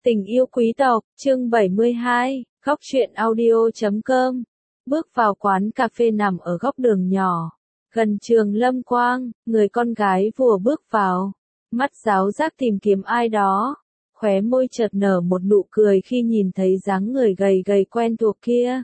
Tình yêu quý tộc, chương 72, góc truyện audio.com. Bước vào quán cà phê nằm ở góc đường nhỏ, gần trường Lâm Quang, người con gái vừa bước vào, mắt giáo giác tìm kiếm ai đó, khóe môi chợt nở một nụ cười khi nhìn thấy dáng người gầy gầy quen thuộc kia.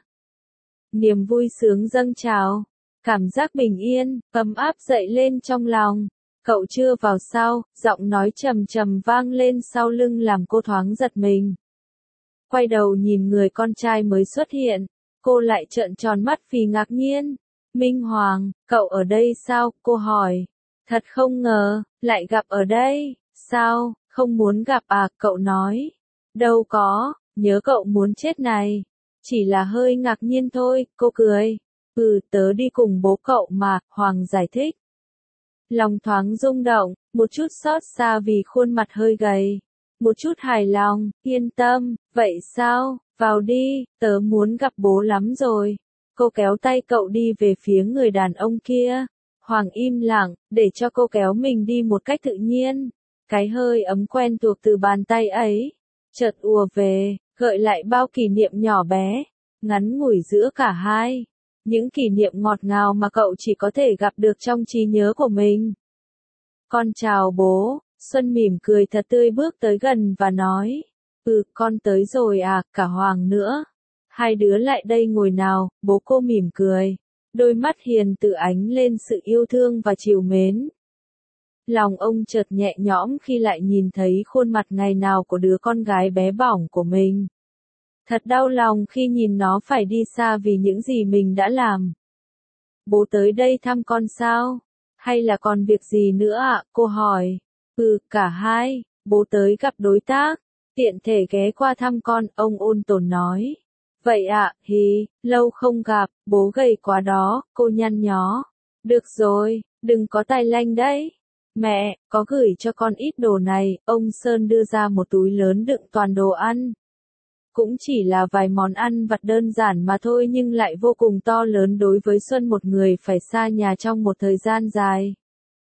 Niềm vui sướng dâng trào, cảm giác bình yên, ấm áp dậy lên trong lòng. Cậu chưa vào sao, giọng nói trầm trầm vang lên sau lưng làm cô thoáng giật mình. Quay đầu nhìn người con trai mới xuất hiện, cô lại trợn tròn mắt vì ngạc nhiên. Minh Hoàng, cậu ở đây sao? Cô hỏi. Thật không ngờ, lại gặp ở đây. Sao, không muốn gặp à? Cậu nói. Đâu có, nhớ cậu muốn chết này. Chỉ là hơi ngạc nhiên thôi, cô cười. Tớ đi cùng bố cậu mà, Hoàng giải thích. Lòng thoáng rung động, một chút xót xa vì khuôn mặt hơi gầy. Một chút hài lòng, yên tâm, vậy sao, vào đi, tớ muốn gặp bố lắm rồi. Cô kéo tay cậu đi về phía người đàn ông kia. Hoàng im lặng, để cho cô kéo mình đi một cách tự nhiên. Cái hơi ấm quen thuộc từ bàn tay ấy, chợt ùa về, gợi lại bao kỷ niệm nhỏ bé, ngắn ngủi giữa cả hai. Những kỷ niệm ngọt ngào mà cậu chỉ có thể gặp được trong trí nhớ của mình. Con chào bố, Xuân mỉm cười thật tươi bước tới gần và nói. Con tới rồi à, cả Hoàng nữa. Hai đứa lại đây ngồi nào, bố cô mỉm cười. Đôi mắt hiền từ ánh lên sự yêu thương và trìu mến. Lòng ông chợt nhẹ nhõm khi lại nhìn thấy khuôn mặt ngày nào của đứa con gái bé bỏng của mình. Thật đau lòng khi nhìn nó phải đi xa vì những gì mình đã làm. Bố tới đây thăm con sao? Hay là còn việc gì nữa ạ? Cô hỏi. Cả hai, bố tới gặp đối tác, tiện thể ghé qua thăm con, ông ôn tồn nói. Vậy ạ, lâu không gặp, bố gầy quá đó, cô nhăn nhó. Được rồi, đừng có tài lanh đấy. Mẹ, có gửi cho con ít đồ này, ông Sơn đưa ra một túi lớn đựng toàn đồ ăn. Cũng chỉ là vài món ăn vặt đơn giản mà thôi nhưng lại vô cùng to lớn đối với Xuân, một người phải xa nhà trong một thời gian dài.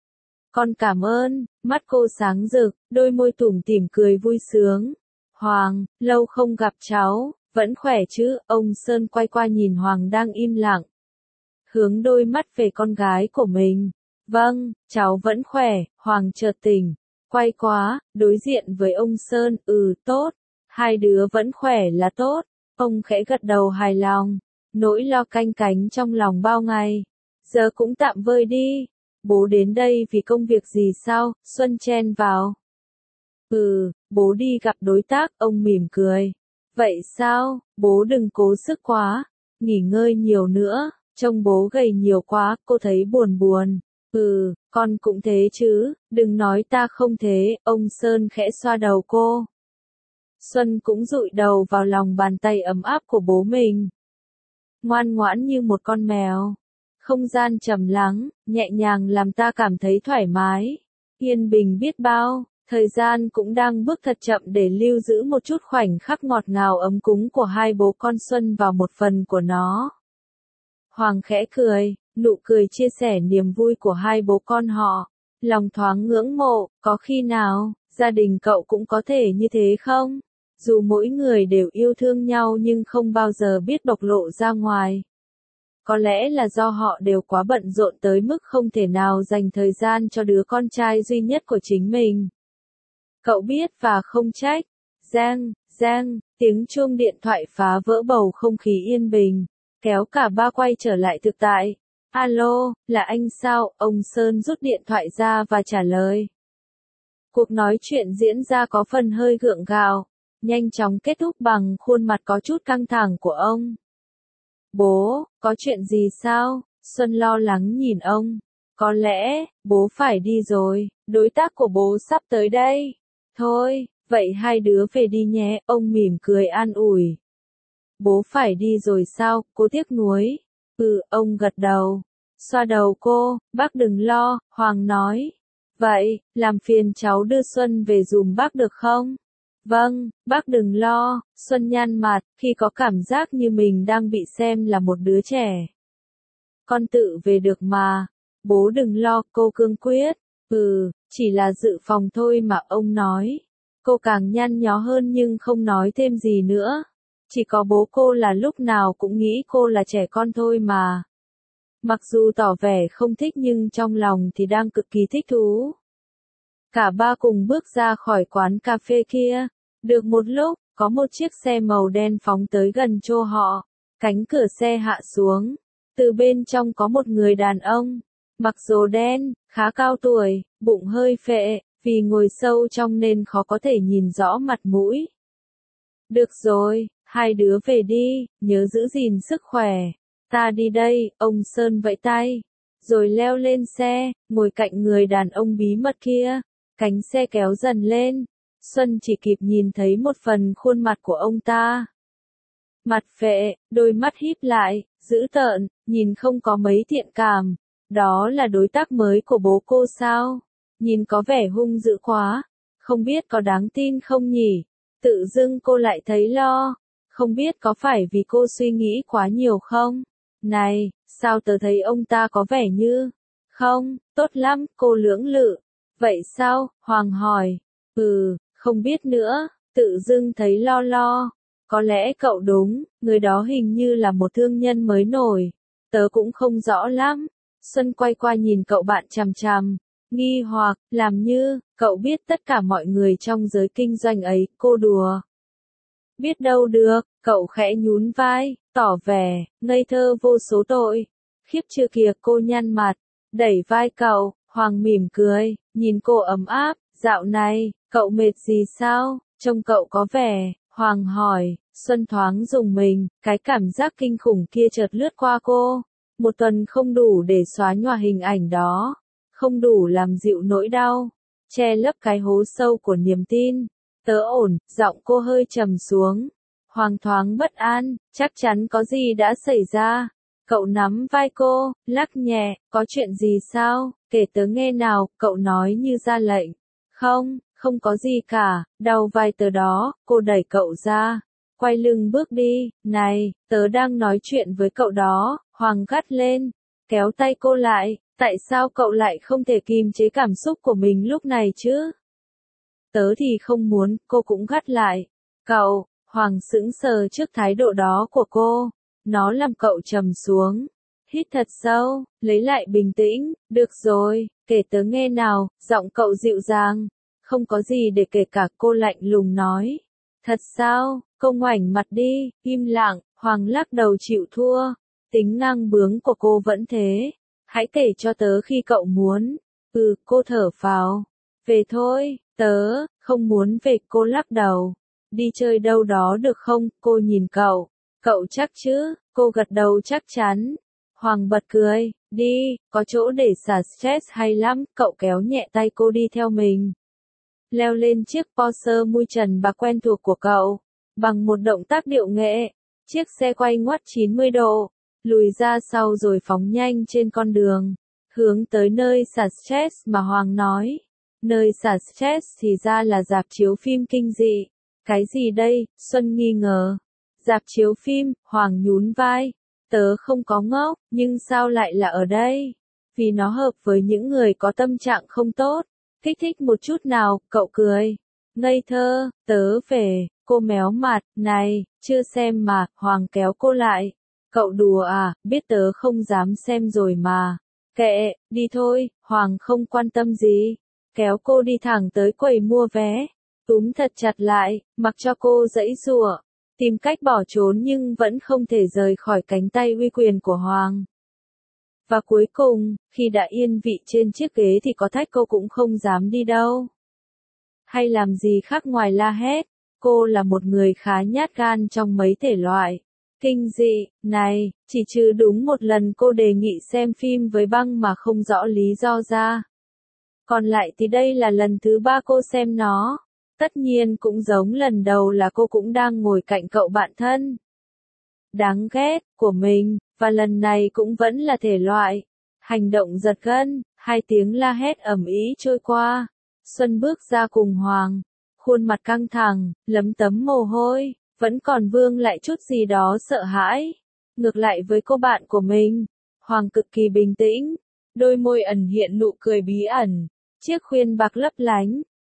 Con cảm ơn, mắt cô sáng rực, đôi môi tủm tỉm cười vui sướng. Hoàng, lâu không gặp cháu, vẫn khỏe chứ? Ông Sơn quay qua nhìn Hoàng đang im lặng. Hướng đôi mắt về con gái của mình. Vâng, cháu vẫn khỏe. Hoàng chợt tỉnh, quay qua, đối diện với ông Sơn. Tốt. Hai đứa vẫn khỏe là tốt. Ông khẽ gật đầu hài lòng. Nỗi lo canh cánh trong lòng bao ngày, giờ cũng tạm vơi đi. Bố đến đây vì công việc gì sao? Xuân chen vào. Bố đi gặp đối tác, ông mỉm cười. Vậy sao? Bố đừng cố sức quá. Nghỉ ngơi nhiều nữa, trông bố gầy nhiều quá, cô thấy buồn buồn. Con cũng thế chứ, đừng nói ta không thế, ông Sơn khẽ xoa đầu cô. Xuân cũng dụi đầu vào lòng bàn tay ấm áp của bố mình. Ngoan ngoãn như một con mèo. Không gian trầm lắng, nhẹ nhàng làm ta cảm thấy thoải mái, yên bình biết bao. Thời gian cũng đang bước thật chậm để lưu giữ một chút khoảnh khắc ngọt ngào ấm cúng của hai bố con Xuân vào một phần của nó. Hoàng khẽ cười, nụ cười chia sẻ niềm vui của hai bố con họ. Lòng thoáng ngưỡng mộ, có khi nào, gia đình cậu cũng có thể như thế không? Dù mỗi người đều yêu thương nhau nhưng không bao giờ biết bộc lộ ra ngoài. Có lẽ là do họ đều quá bận rộn tới mức không thể nào dành thời gian cho đứa con trai duy nhất của chính mình. Cậu biết và không trách. Giang, tiếng chuông điện thoại phá vỡ bầu không khí yên bình, kéo cả ba quay trở lại thực tại. Alo, là anh sao? Ông Sơn rút điện thoại ra và trả lời. Cuộc nói chuyện diễn ra có phần hơi gượng gạo, nhanh chóng kết thúc bằng khuôn mặt có chút căng thẳng của ông. Bố, có chuyện gì sao? Xuân lo lắng nhìn ông. Có lẽ, bố phải đi rồi, đối tác của bố sắp tới đây. Thôi, vậy hai đứa về đi nhé, ông mỉm cười an ủi. Bố phải đi rồi sao? Cô tiếc nuối. Ông gật đầu. Xoa đầu cô, bác đừng lo, Hoàng nói. Vậy, làm phiền cháu đưa Xuân về dùm bác được không? Vâng, bác đừng lo. Xuân nhăn mặt, khi có cảm giác như mình đang bị xem là một đứa trẻ. Con tự về được mà. Bố đừng lo, cô cương quyết. Chỉ là dự phòng thôi mà, ông nói. Cô càng nhăn nhó hơn nhưng không nói thêm gì nữa. Chỉ có bố cô là lúc nào cũng nghĩ cô là trẻ con thôi mà. Mặc dù tỏ vẻ không thích nhưng trong lòng thì đang cực kỳ thích thú. Cả ba cùng bước ra khỏi quán cà phê kia. Được một lúc, có một chiếc xe màu đen phóng tới gần chỗ họ. Cánh cửa xe hạ xuống. Từ bên trong có một người đàn ông. Mặc đồ đen, khá cao tuổi, bụng hơi phệ, vì ngồi sâu trong nên khó có thể nhìn rõ mặt mũi. Được rồi, hai đứa về đi, nhớ giữ gìn sức khỏe. Ta đi đây, ông Sơn vẫy tay. Rồi leo lên xe, ngồi cạnh người đàn ông bí mật kia. Cánh xe kéo dần lên. Xuân chỉ kịp nhìn thấy một phần khuôn mặt của ông ta. Mặt phệ, đôi mắt híp lại, dữ tợn, nhìn không có mấy thiện cảm. Đó là đối tác mới của bố cô sao? Nhìn có vẻ hung dữ quá. Không biết có đáng tin không nhỉ? Tự dưng cô lại thấy lo. Không biết có phải vì cô suy nghĩ quá nhiều không? Này, sao tớ thấy ông ta có vẻ như... Không, tốt lắm, cô lưỡng lự. Vậy sao? Hoàng hỏi. Không biết nữa, tự dưng thấy lo lo. Có lẽ cậu đúng, người đó hình như là một thương nhân mới nổi. Tớ cũng không rõ lắm. Xuân quay qua nhìn cậu bạn chằm chằm. Nghi hoặc, làm như, cậu biết tất cả mọi người trong giới kinh doanh ấy, cô đùa. Biết đâu được, cậu khẽ nhún vai, tỏ vẻ, ngây thơ vô số tội. Khiếp chưa kìa, cô nhăn mặt, đẩy vai cậu, Hoàng mỉm cười, nhìn cô ấm áp, dạo này, cậu mệt gì sao, trông cậu có vẻ, Hoàng hỏi, Xuân thoáng rùng mình, cái cảm giác kinh khủng kia chợt lướt qua cô. Một tuần không đủ để xóa nhòa hình ảnh đó, không đủ làm dịu nỗi đau, che lấp cái hố sâu của niềm tin. Tớ ổn, giọng cô hơi trầm xuống. Hoàng thoáng bất an, chắc chắn có gì đã xảy ra. Cậu nắm vai cô, lắc nhẹ, có chuyện gì sao, kể tớ nghe nào, cậu nói như ra lệnh. Không, không có gì cả, đau vai tớ đó, cô đẩy cậu ra. Quay lưng bước đi, này, tớ đang nói chuyện với cậu đó, Hoàng gắt lên, kéo tay cô lại, tại sao cậu lại không thể kìm chế cảm xúc của mình lúc này chứ? Tớ thì không muốn, cô cũng gắt lại. Cậu, Hoàng sững sờ trước thái độ đó của cô, nó làm cậu trầm xuống. Hít thật sâu, lấy lại bình tĩnh, được rồi, kể tớ nghe nào, giọng cậu dịu dàng. Không có gì để kể cả, cô lạnh lùng nói. Thật sao, cô ngoảnh mặt đi, im lặng, Hoàng lắc đầu chịu thua. Tính ngang bướng của cô vẫn thế. Hãy kể cho tớ khi cậu muốn. Cô thở phào. Về thôi, tớ, không muốn về, cô lắc đầu. Đi chơi đâu đó được không, cô nhìn cậu. Cậu chắc chứ, cô gật đầu chắc chắn. Hoàng bật cười, đi, có chỗ để xả stress hay lắm, cậu kéo nhẹ tay cô đi theo mình. Leo lên chiếc Porsche mui trần bạc quen thuộc của cậu. Bằng một động tác điệu nghệ, chiếc xe quay ngoắt 90 độ, lùi ra sau rồi phóng nhanh trên con đường, hướng tới nơi xả stress mà Hoàng nói. Nơi xả stress thì ra là rạp chiếu phim kinh dị. Cái gì đây, Xuân nghi ngờ. Rạp chiếu phim, Hoàng nhún vai. Tớ không có ngốc, nhưng sao lại là ở đây? Vì nó hợp với những người có tâm trạng không tốt. Kích thích một chút nào, cậu cười. Ngây thơ, tớ về, cô méo mặt, này, chưa xem mà, Hoàng kéo cô lại. Cậu đùa à, biết tớ không dám xem rồi mà. Kệ, đi thôi, Hoàng không quan tâm gì. Kéo cô đi thẳng tới quầy mua vé. Túm thật chặt lại, mặc cho cô giãy giụa. Tìm cách bỏ trốn nhưng vẫn không thể rời khỏi cánh tay uy quyền của Hoàng. Và cuối cùng, khi đã yên vị trên chiếc ghế thì có thách cô cũng không dám đi đâu. Hay làm gì khác ngoài la hét. Cô là một người khá nhát gan trong mấy thể loại. Kinh dị, này, chỉ trừ đúng một lần cô đề nghị xem phim với băng mà không rõ lý do ra. Còn lại thì đây là lần thứ 3 cô xem nó. Tất nhiên cũng giống lần đầu là cô cũng đang ngồi cạnh cậu bạn thân đáng ghét của mình, và lần này cũng vẫn là thể loại hành động giật gân, 2 tiếng la hét ầm ĩ trôi qua. Xuân bước ra cùng Hoàng, khuôn mặt căng thẳng, lấm tấm mồ hôi, vẫn còn vương lại chút gì đó sợ hãi. Ngược lại với cô bạn của mình, Hoàng cực kỳ bình tĩnh, đôi môi ẩn hiện nụ cười bí ẩn, chiếc khuyên bạc lấp lánh,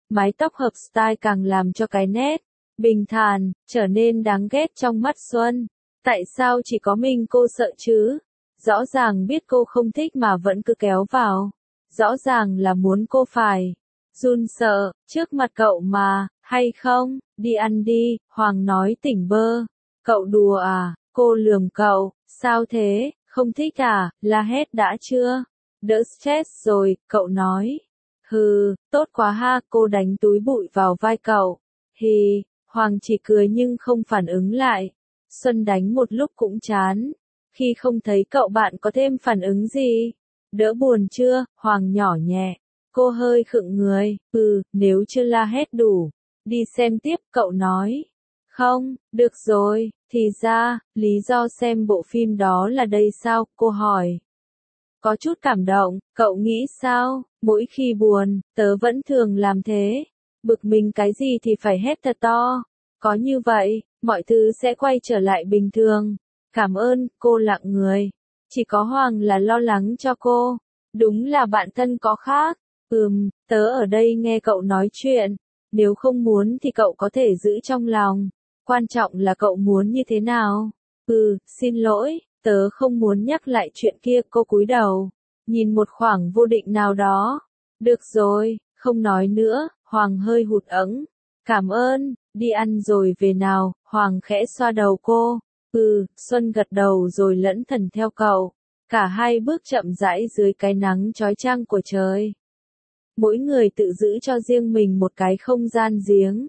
Mái tóc hợp style càng làm cho cái nét bình thản trở nên đáng ghét trong mắt Xuân. Tại sao chỉ có mình cô sợ chứ? Rõ ràng biết cô không thích mà vẫn cứ kéo vào. Rõ ràng là muốn cô phải run sợ trước mặt cậu mà, hay không? Đi ăn đi, Hoàng nói tỉnh bơ. Cậu đùa à? Cô lườm cậu, sao thế, không thích à, la hét đã chưa? Đỡ stress rồi, cậu nói. Hừ, tốt quá ha, cô đánh túi bụi vào vai cậu. Hì, Hoàng chỉ cười nhưng không phản ứng lại. Xuân đánh một lúc cũng chán. Khi không thấy cậu bạn có thêm phản ứng gì. Đỡ buồn chưa, Hoàng nhỏ nhẹ. Cô hơi khựng người, nếu chưa la hét đủ. Đi xem tiếp, cậu nói. Không, được rồi, thì ra, lý do xem bộ phim đó là đây sao, cô hỏi. Có chút cảm động, cậu nghĩ sao, mỗi khi buồn, tớ vẫn thường làm thế. Bực mình cái gì thì phải hét thật to. Có như vậy, mọi thứ sẽ quay trở lại bình thường. Cảm ơn, cô lặng người. Chỉ có Hoàng là lo lắng cho cô. Đúng là bạn thân có khác. Tớ ở đây nghe cậu nói chuyện. Nếu không muốn thì cậu có thể giữ trong lòng. Quan trọng là cậu muốn như thế nào. Xin lỗi, tớ không muốn nhắc lại chuyện kia, cô cúi đầu. Nhìn một khoảng vô định nào đó. Được rồi, không nói nữa, Hoàng hơi hụt hẫng. Cảm ơn, đi ăn rồi về nào, Hoàng khẽ xoa đầu cô. Xuân gật đầu rồi lẫn thần theo cậu. Cả hai bước chậm rãi dưới cái nắng chói chang của trời. Mỗi người tự giữ cho riêng mình một cái không gian riêng.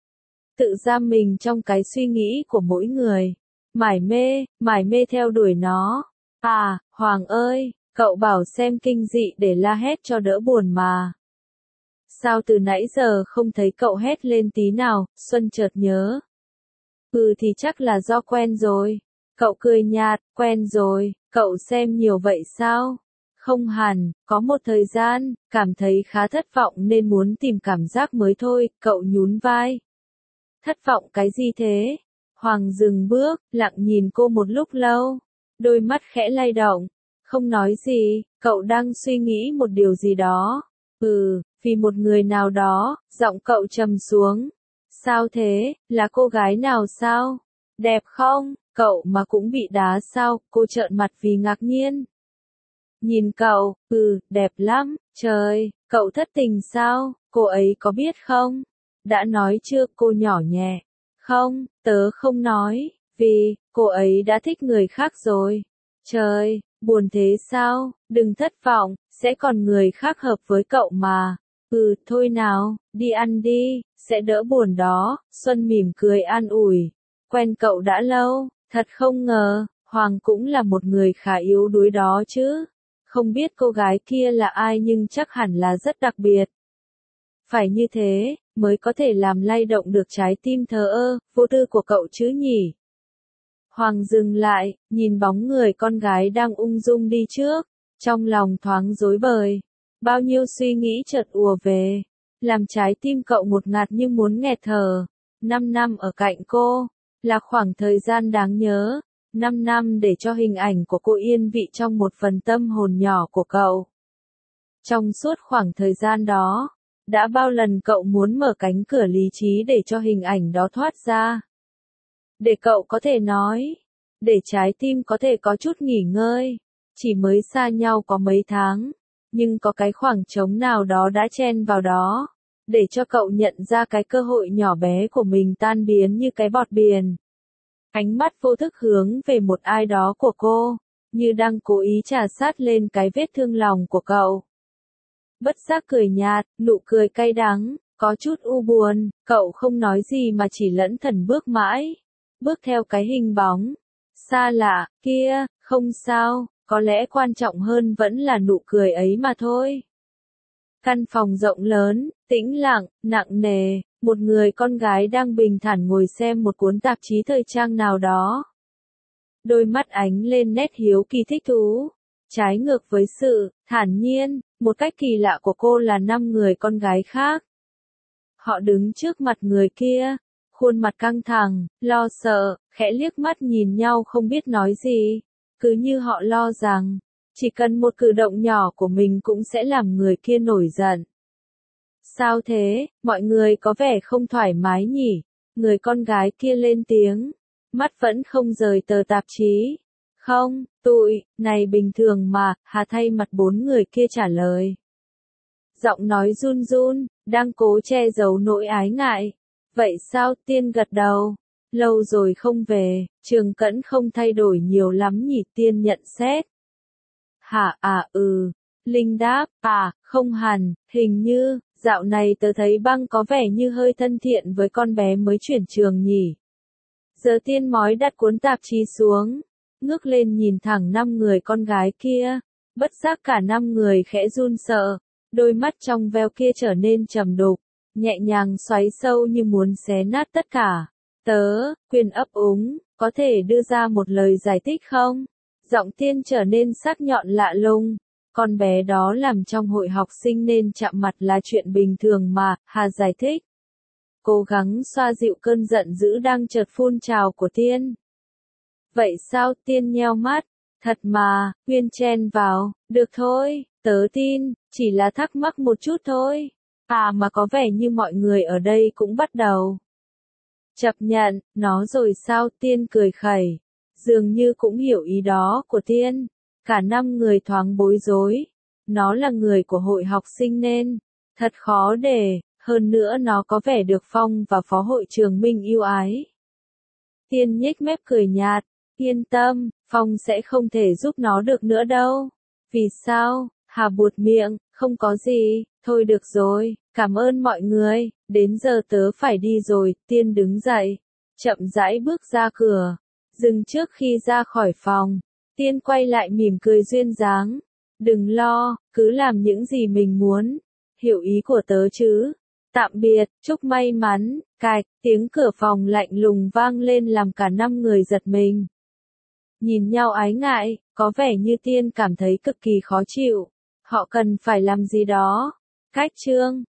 Tự giam mình trong cái suy nghĩ của mỗi người. Mải mê theo đuổi nó. À, Hoàng ơi, cậu bảo xem kinh dị để la hét cho đỡ buồn mà. Sao từ nãy giờ không thấy cậu hét lên tí nào, Xuân chợt nhớ. Thì chắc là do quen rồi. Cậu cười nhạt, quen rồi, cậu xem nhiều vậy sao? Không hẳn, có một thời gian, cảm thấy khá thất vọng nên muốn tìm cảm giác mới thôi, cậu nhún vai. Thất vọng cái gì thế? Hoàng dừng bước, lặng nhìn cô một lúc lâu. Đôi mắt khẽ lay động. Không nói gì, cậu đang suy nghĩ một điều gì đó. Vì một người nào đó, giọng cậu trầm xuống. Sao thế, là cô gái nào sao? Đẹp không? Cậu mà cũng bị đá sao? Cô trợn mặt vì ngạc nhiên. Nhìn cậu, đẹp lắm, trời, cậu thất tình sao? Cô ấy có biết không? Đã nói chưa, cô nhỏ nhẹ. Không, tớ không nói, vì, cô ấy đã thích người khác rồi. Trời, buồn thế sao? Đừng thất vọng, sẽ còn người khác hợp với cậu mà. Thôi nào, đi ăn đi, sẽ đỡ buồn đó. Xuân mỉm cười an ủi. Quen cậu đã lâu, thật không ngờ, Hoàng cũng là một người khá yếu đuối đó chứ. Không biết cô gái kia là ai nhưng chắc hẳn là rất đặc biệt. Phải như thế, mới có thể làm lay động được trái tim thờ ơ, vô tư của cậu chứ nhỉ. Hoàng dừng lại, nhìn bóng người con gái đang ung dung đi trước, trong lòng thoáng rối bời. Bao nhiêu suy nghĩ chợt ùa về, làm trái tim cậu ngột ngạt như muốn nghẹt thở. 5 năm ở cạnh cô, là khoảng thời gian đáng nhớ. 5 năm để cho hình ảnh của cô yên vị trong một phần tâm hồn nhỏ của cậu. Trong suốt khoảng thời gian đó, đã bao lần cậu muốn mở cánh cửa lý trí để cho hình ảnh đó thoát ra. Để cậu có thể nói, để trái tim có thể có chút nghỉ ngơi. Chỉ mới xa nhau có mấy tháng, nhưng có cái khoảng trống nào đó đã chen vào đó, để cho cậu nhận ra cái cơ hội nhỏ bé của mình tan biến như cái bọt biển. Ánh mắt vô thức hướng về một ai đó của cô, như đang cố ý trà sát lên cái vết thương lòng của cậu. Bất giác cười nhạt, nụ cười cay đắng, có chút u buồn, cậu không nói gì mà chỉ lẫn thần bước mãi, bước theo cái hình bóng xa lạ kia, không sao, có lẽ quan trọng hơn vẫn là nụ cười ấy mà thôi. Căn phòng rộng lớn, tĩnh lặng, nặng nề, một người con gái đang bình thản ngồi xem một cuốn tạp chí thời trang nào đó. Đôi mắt ánh lên nét hiếu kỳ thích thú. Trái ngược với sự thản nhiên, một cách kỳ lạ của cô là 5 người con gái khác. Họ đứng trước mặt người kia, khuôn mặt căng thẳng, lo sợ, khẽ liếc mắt nhìn nhau không biết nói gì. Cứ như họ lo rằng, chỉ cần một cử động nhỏ của mình cũng sẽ làm người kia nổi giận. Sao thế, mọi người có vẻ không thoải mái nhỉ? Người con gái kia lên tiếng, mắt vẫn không rời tờ tạp chí. Không, tụi, này bình thường mà, Hà thay mặt bốn người kia trả lời. Giọng nói run run, đang cố che giấu nỗi ái ngại. Vậy sao? Tiên gật đầu. Lâu rồi không về, Trường Cẩn không thay đổi nhiều lắm nhỉ? Tiên nhận xét. Hả Linh đáp, không hẳn, hình như, dạo này tớ thấy băng có vẻ như hơi thân thiện với con bé mới chuyển trường nhỉ. Giờ Tiên mói đặt cuốn tạp chí xuống, ngước lên nhìn thẳng năm người con gái kia, bất giác cả năm người khẽ run sợ, đôi mắt trong veo kia trở nên trầm đục, nhẹ nhàng xoáy sâu như muốn xé nát tất cả. Tớ, Quyên ấp úng, có thể đưa ra một lời giải thích không? Giọng Tiên trở nên sắc nhọn lạ lùng. Con bé đó làm trong hội học sinh nên chạm mặt là chuyện bình thường mà, Hà giải thích. Cố gắng xoa dịu cơn giận dữ đang chợt phun trào của Tiên. Vậy sao? Tiên nheo mắt. Thật mà, Quyên chen vào, được thôi, tớ tin, chỉ là thắc mắc một chút thôi. Mà có vẻ như mọi người ở đây cũng bắt đầu chấp nhận nó rồi sao? Tiên cười khẩy, dường như cũng hiểu ý đó của Tiên. Cả năm người thoáng bối rối. Nó là người của hội học sinh nên thật khó để, hơn nữa nó có vẻ được Phong và phó hội trường Minh yêu ái. Tiên nhếch mép cười nhạt, yên tâm, Phong sẽ không thể giúp nó được nữa đâu. Vì sao? Hà buột miệng, không có gì, thôi được rồi, cảm ơn mọi người, đến giờ tớ phải đi rồi. Tiên đứng dậy, chậm rãi bước ra cửa, dừng trước khi ra khỏi phòng. Tiên quay lại mỉm cười duyên dáng. Đừng lo, cứ làm những gì mình muốn. Hiểu ý của tớ chứ? Tạm biệt, chúc may mắn. Cạch, tiếng cửa phòng lạnh lùng vang lên làm cả năm người giật mình. Nhìn nhau ái ngại, có vẻ như Tiên cảm thấy cực kỳ khó chịu. Họ cần phải làm gì đó. Cách chương